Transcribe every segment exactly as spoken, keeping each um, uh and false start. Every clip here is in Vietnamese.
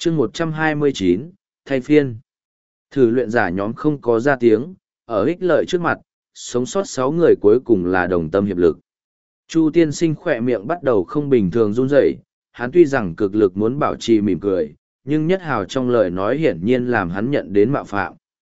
chương một trăm hai mươi chín, thay phiên. Thử luyện giả nhóm không có ra tiếng, ở ích lợi trước mặt, sống sót sáu người cuối cùng là đồng tâm hiệp lực. Chu tiên sinh khỏe miệng bắt đầu không bình thường run rẩy, hắn tuy rằng cực lực muốn bảo trì mỉm cười, nhưng nhất hào trong lời nói hiển nhiên làm hắn nhận đến mạo phạm.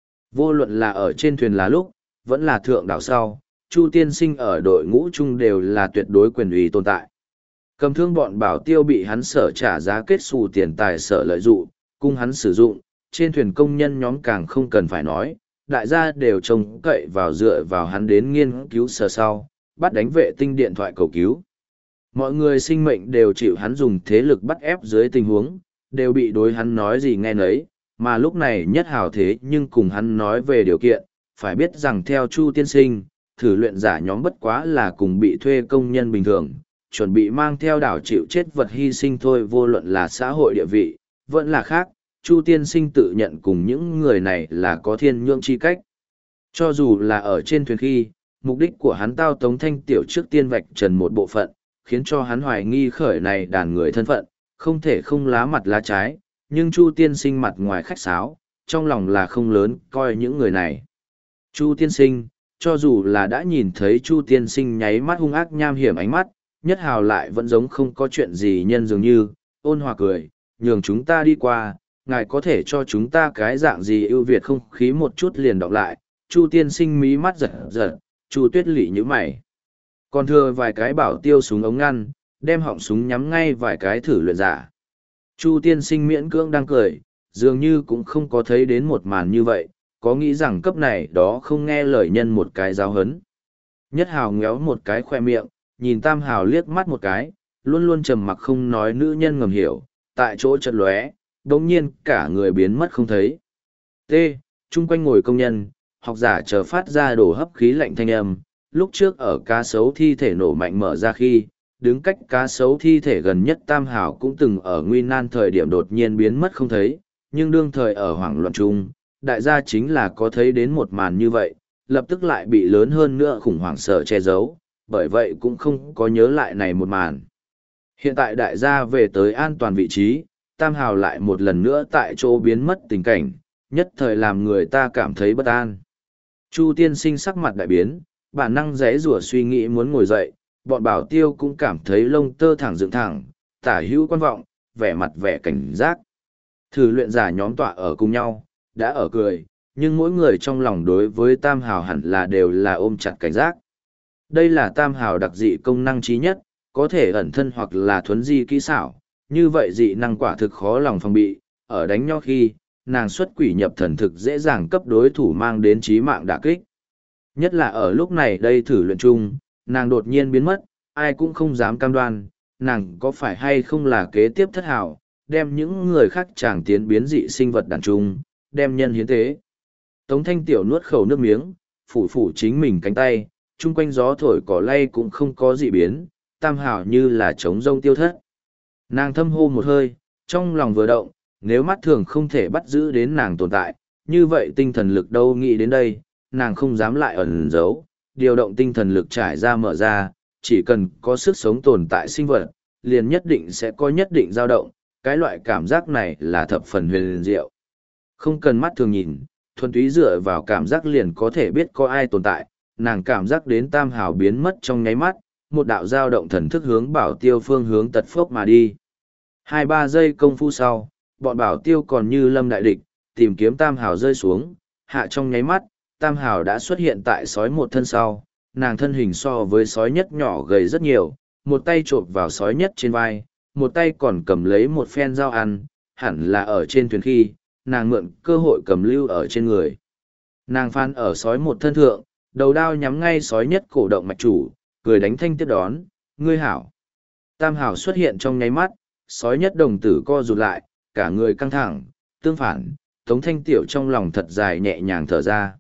Vô luận là ở trên thuyền là lúc, vẫn là thượng đảo sau, Chu tiên sinh ở đội ngũ chung đều là tuyệt đối quyền uy tồn tại. Cầm thương bọn bảo tiêu bị hắn sở trả giá kết xù tiền tài sở lợi dụng, cung hắn sử dụng, trên thuyền công nhân nhóm càng không cần phải nói, đại gia đều trông cậy vào dựa vào hắn đến nghiên cứu sở sau, bắt đánh vệ tinh điện thoại cầu cứu. Mọi người sinh mệnh đều chịu hắn dùng thế lực bắt ép dưới tình huống, đều bị đối hắn nói gì nghe nấy, mà lúc này nhất hào thế nhưng cùng hắn nói về điều kiện, phải biết rằng theo Chu tiên sinh, thử luyện giả nhóm bất quá là cùng bị thuê công nhân bình thường, chuẩn bị mang theo đảo chịu chết vật hy sinh thôi, vô luận là xã hội địa vị, vẫn là khác, Chu tiên sinh tự nhận cùng những người này là có thiên nhượng chi cách. Cho dù là ở trên thuyền khi, mục đích của hắn tao tống thanh tiểu trước tiên vạch trần một bộ phận, khiến cho hắn hoài nghi khởi này đàn người thân phận, không thể không lá mặt lá trái, nhưng Chu tiên sinh mặt ngoài khách sáo, trong lòng là không lớn coi những người này. Chu tiên sinh, cho dù là đã nhìn thấy Chu tiên sinh nháy mắt hung ác nham hiểm ánh mắt, nhất hào lại vẫn giống không có chuyện gì nhân dường như, ôn hòa cười, nhường chúng ta đi qua, ngài có thể cho chúng ta cái dạng gì ưu việt không khí một chút liền đọc lại. Chu tiên sinh mí mắt giật giật, Chu tuyết lỵ như mày. Còn thừa vài cái bảo tiêu súng ống ngăn, đem họng súng nhắm ngay vài cái thử luyện giả. Chu tiên sinh miễn cưỡng đang cười, dường như cũng không có thấy đến một màn như vậy, có nghĩ rằng cấp này đó không nghe lời nhân một cái giáo hấn. Nhất hào ngéo một cái khoe miệng, nhìn tam hào liếc mắt một cái, luôn luôn trầm mặc không nói nữ nhân ngầm hiểu, tại chỗ chợt lóe, đống nhiên cả người biến mất không thấy. T. Trung quanh ngồi công nhân, học giả chờ phát ra đổ hấp khí lạnh thanh âm, lúc trước ở cá sấu thi thể nổ mạnh mở ra khi, đứng cách cá sấu thi thể gần nhất tam hào cũng từng ở nguy nan thời điểm đột nhiên biến mất không thấy, nhưng đương thời ở hoảng loạn chung, đại gia chính là có thấy đến một màn như vậy, lập tức lại bị lớn hơn nữa khủng hoảng sợ che giấu, bởi vậy cũng không có nhớ lại này một màn. Hiện tại đại gia về tới an toàn vị trí, tam hào lại một lần nữa tại chỗ biến mất tình cảnh, nhất thời làm người ta cảm thấy bất an. Chu tiên sinh sắc mặt đại biến, bản năng rẽ rủa suy nghĩ muốn ngồi dậy, bọn bảo tiêu cũng cảm thấy lông tơ thẳng dựng thẳng, tả hữu quan vọng, vẻ mặt vẻ cảnh giác. Thử luyện giả nhóm tọa ở cùng nhau, đã ở cười, nhưng mỗi người trong lòng đối với tam hào hẳn là đều là ôm chặt cảnh giác. Đây là tam hào đặc dị công năng trí nhất, có thể ẩn thân hoặc là thuấn di kỹ xảo, như vậy dị năng quả thực khó lòng phòng bị, ở đánh nhau khi, nàng xuất quỷ nhập thần thực dễ dàng cấp đối thủ mang đến chí mạng đả kích. Nhất là ở lúc này đây thử luyện chung, nàng đột nhiên biến mất, ai cũng không dám cam đoan, nàng có phải hay không là kế tiếp thất hảo, đem những người khác chàng tiến biến dị sinh vật đàn trung, đem nhân hiến tế. Tống thanh tiểu nuốt khẩu nước miếng, phủ phủ chính mình cánh tay, chung quanh gió thổi cỏ lay cũng không có dị biến, tam hảo như là trống rông tiêu thất. Nàng thâm hô một hơi, trong lòng vừa động, nếu mắt thường không thể bắt giữ đến nàng tồn tại, như vậy tinh thần lực đâu nghĩ đến đây, nàng không dám lại ẩn giấu, điều động tinh thần lực trải ra mở ra, chỉ cần có sức sống tồn tại sinh vật, liền nhất định sẽ có nhất định dao động, cái loại cảm giác này là thập phần huyền diệu. Không cần mắt thường nhìn, thuần túy dựa vào cảm giác liền có thể biết có ai tồn tại, nàng cảm giác đến tam hào biến mất trong nháy mắt, một đạo dao động thần thức hướng bảo tiêu phương hướng tật phốc mà đi. Hai ba giây công phu sau, bọn bảo tiêu còn như lâm đại địch, tìm kiếm tam hào rơi xuống, hạ trong nháy mắt, tam hào đã xuất hiện tại sói một thân sau, nàng thân hình so với sói nhất nhỏ gầy rất nhiều, một tay chộp vào sói nhất trên vai, một tay còn cầm lấy một phen dao ăn, hẳn là ở trên thuyền khi, nàng mượn cơ hội cầm lưu ở trên người. Nàng phan ở sói một thân thượng, đầu đao nhắm ngay sói nhất cổ động mạch chủ, cười đánh thanh tiếp đón, ngươi hảo. Tam hảo xuất hiện trong nháy mắt, sói nhất đồng tử co rụt lại, cả người căng thẳng, tương phản, Tống Thanh Tiểu trong lòng thật dài nhẹ nhàng thở ra.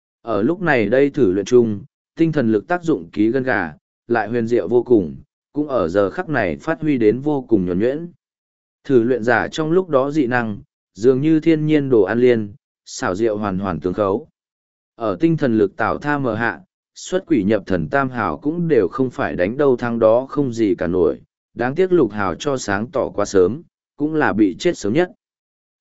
Ở lúc này đây thử luyện chung, tinh thần lực tác dụng ký gân gà, lại huyền diệu vô cùng, cũng ở giờ khắc này phát huy đến vô cùng nhuần nhuyễn. Thử luyện giả trong lúc đó dị năng, dường như thiên nhiên đồ ăn liên, xảo diệu hoàn hoàn tương khấu. Ở tinh thần lực tạo tha mờ hạ, xuất quỷ nhập thần tam hào cũng đều không phải đánh đâu thắng đó không gì cả nổi, đáng tiếc lục hào cho sáng tỏ quá sớm, cũng là bị chết sớm nhất.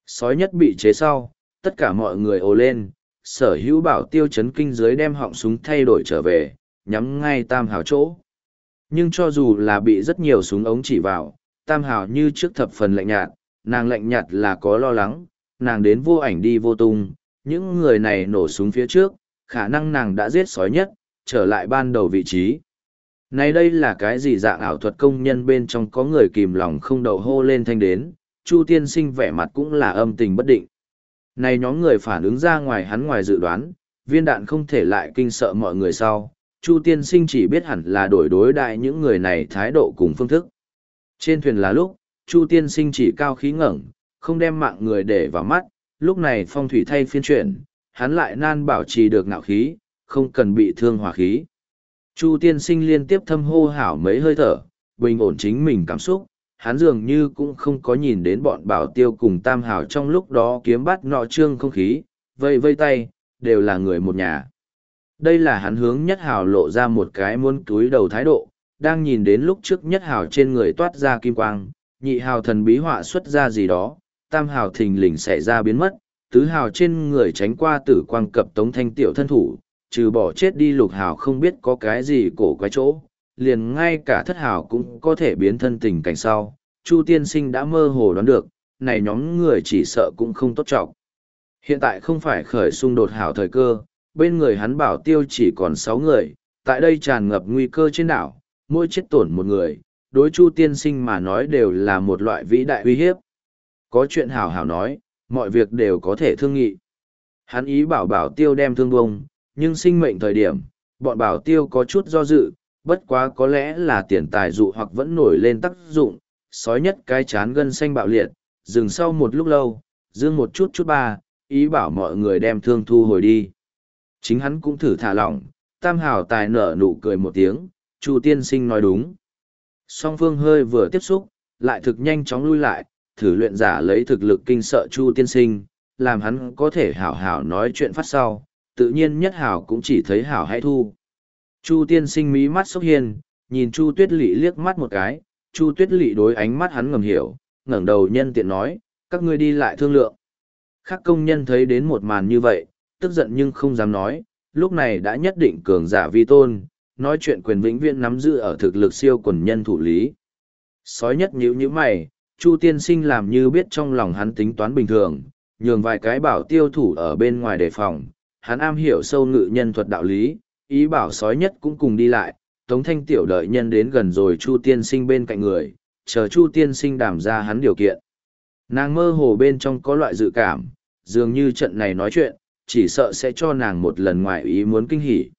Sói nhất bị chế sau, tất cả mọi người ồ lên, sở hữu bảo tiêu chấn kinh dưới đem họng súng thay đổi trở về, nhắm ngay tam hào chỗ. Nhưng cho dù là bị rất nhiều súng ống chỉ vào, tam hào như trước thập phần lạnh nhạt, nàng lạnh nhạt là có lo lắng, nàng đến vô ảnh đi vô tung, những người này nổ súng phía trước, khả năng nàng đã giết sói nhất, trở lại ban đầu vị trí. Này đây là cái gì dạng ảo thuật công nhân bên trong có người kìm lòng không đậu hô lên thanh đến, Chu tiên sinh vẻ mặt cũng là âm tình bất định. Này nhóm người phản ứng ra ngoài hắn ngoài dự đoán, viên đạn không thể lại kinh sợ mọi người sau, Chu tiên sinh chỉ biết hẳn là đổi đối đại những người này thái độ cùng phương thức. Trên thuyền là lúc, Chu tiên sinh chỉ cao khí ngẩng, không đem mạng người để vào mắt, lúc này phong thủy thay phiên chuyển, hắn lại nan bảo trì được ngạo khí, không cần bị thương hòa khí. Chu tiên sinh liên tiếp thâm hô hảo mấy hơi thở, bình ổn chính mình cảm xúc, hắn dường như cũng không có nhìn đến bọn bảo tiêu cùng tam hảo trong lúc đó kiếm bắt nọ trương không khí, vây vây tay, đều là người một nhà. Đây là hắn hướng nhất hảo lộ ra một cái muốn túi đầu thái độ, đang nhìn đến lúc trước nhất hảo trên người toát ra kim quang, nhị hảo thần bí họa xuất ra gì đó, tam hảo thình lình xảy ra biến mất, tứ hảo trên người tránh qua tử quang cập tống thanh tiểu thân thủ, trừ bỏ chết đi lục hảo không biết có cái gì cổ quái chỗ, liền ngay cả thất hảo cũng có thể biến thân tình cảnh sau. Chu tiên sinh đã mơ hồ đoán được, này nhóm người chỉ sợ cũng không tốt trọng. Hiện tại không phải khởi xung đột hảo thời cơ, bên người hắn bảo tiêu chỉ còn sáu người, tại đây tràn ngập nguy cơ trên đảo, mỗi chết tổn một người, đối Chu tiên sinh mà nói đều là một loại vĩ đại uy hiếp. Có chuyện hảo hảo nói, mọi việc đều có thể thương nghị. Hắn ý bảo bảo tiêu đem thương bông, nhưng sinh mệnh thời điểm, bọn bảo tiêu có chút do dự, bất quá có lẽ là tiền tài dụ hoặc vẫn nổi lên tác dụng, sói nhất cái chán gân xanh bạo liệt, dừng sau một lúc lâu, dương một chút chút ba, ý bảo mọi người đem thương thu hồi đi. Chính hắn cũng thử thả lỏng, tam hào tài nở nụ cười một tiếng, Chu tiên sinh nói đúng. Song phương hơi vừa tiếp xúc, lại thực nhanh chóng lui lại, thử luyện giả lấy thực lực kinh sợ Chu tiên sinh, làm hắn có thể hảo hảo nói chuyện phát sau, tự nhiên nhất hảo cũng chỉ thấy hảo hay thu. Chu tiên sinh mí mắt sốc hiền, nhìn Chu tuyết lỵ liếc mắt một cái, Chu tuyết lỵ đối ánh mắt hắn ngầm hiểu, ngẩng đầu nhân tiện nói, các ngươi đi lại thương lượng. Các công nhân thấy đến một màn như vậy, tức giận nhưng không dám nói, lúc này đã nhất định cường giả vi tôn, nói chuyện quyền vĩnh viễn nắm giữ ở thực lực siêu quần nhân thủ lý. Sói nhất nhíu nhíu mày, Chu tiên sinh làm như biết trong lòng hắn tính toán bình thường, nhường vài cái bảo tiêu thủ ở bên ngoài đề phòng, hắn am hiểu sâu ngự nhân thuật đạo lý, ý bảo sói nhất cũng cùng đi lại, Tống Thanh tiểu đợi nhân đến gần rồi Chu tiên sinh bên cạnh người, chờ Chu tiên sinh đảm ra hắn điều kiện. Nàng mơ hồ bên trong có loại dự cảm, dường như trận này nói chuyện, chỉ sợ sẽ cho nàng một lần ngoài ý muốn kinh hỉ.